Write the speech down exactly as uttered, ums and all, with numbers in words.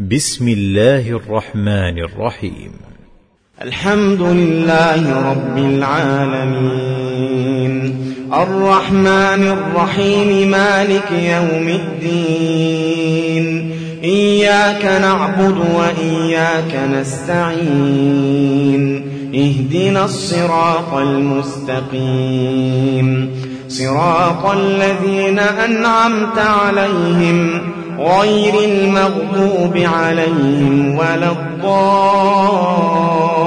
بسم الله الرحمن الرحيم. الحمد لله رب العالمين، الرحمن الرحيم، مالك يوم الدين. إياك نعبد وإياك نستعين، اهدنا الصراط المستقيم، صراط الذين أنعمت عليهم غير المغضوب عليهم ولا الضالين.